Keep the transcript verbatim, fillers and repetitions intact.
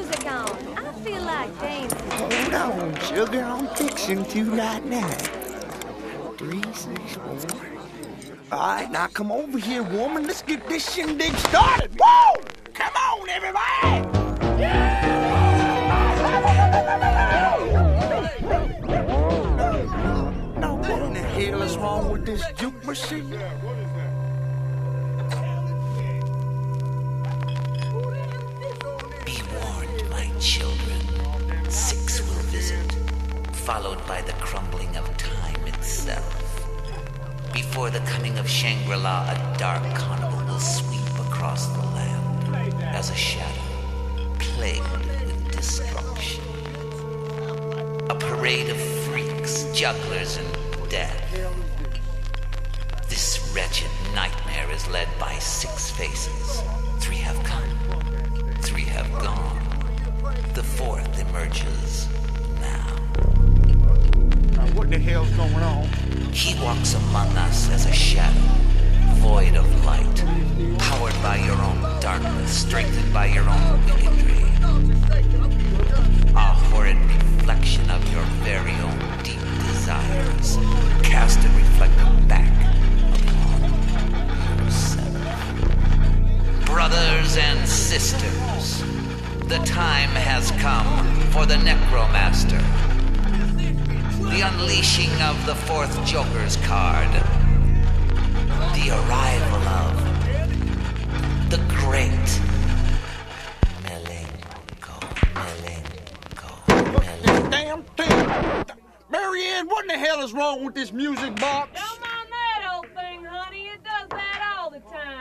music on. I feel like dancing. Hold on, sugar. I'm fixing to right now. Three, six, four. All right, now come over here, woman. Let's get this shindig started. Whoa! Come on, everybody! Yeah! Now, what in the hell is wrong with this juke machine? Be warned, my children. Six will visit, followed by the crumbling of time itself. Before the coming of Shangri-La, a dark carnival will sweep across the land as a shadow, plagued with destruction. A parade of freaks, jugglers, and death. This wretched nightmare is led by six faces. Three have come, three have gone. The fourth emerges now. Now, what the hell's going on? He walks among us as a shadow, void of light, powered by your own darkness, strengthened by your own wickedry. A horrid reflection of your very own deep desires, cast and reflected back upon yourself. Brothers and sisters, the time has come for the Necromaster. The unleashing of the fourth Joker's card. The arrival of the great Malenko. Malenko. What this damn thing? Marianne, what in the hell is wrong with this music box?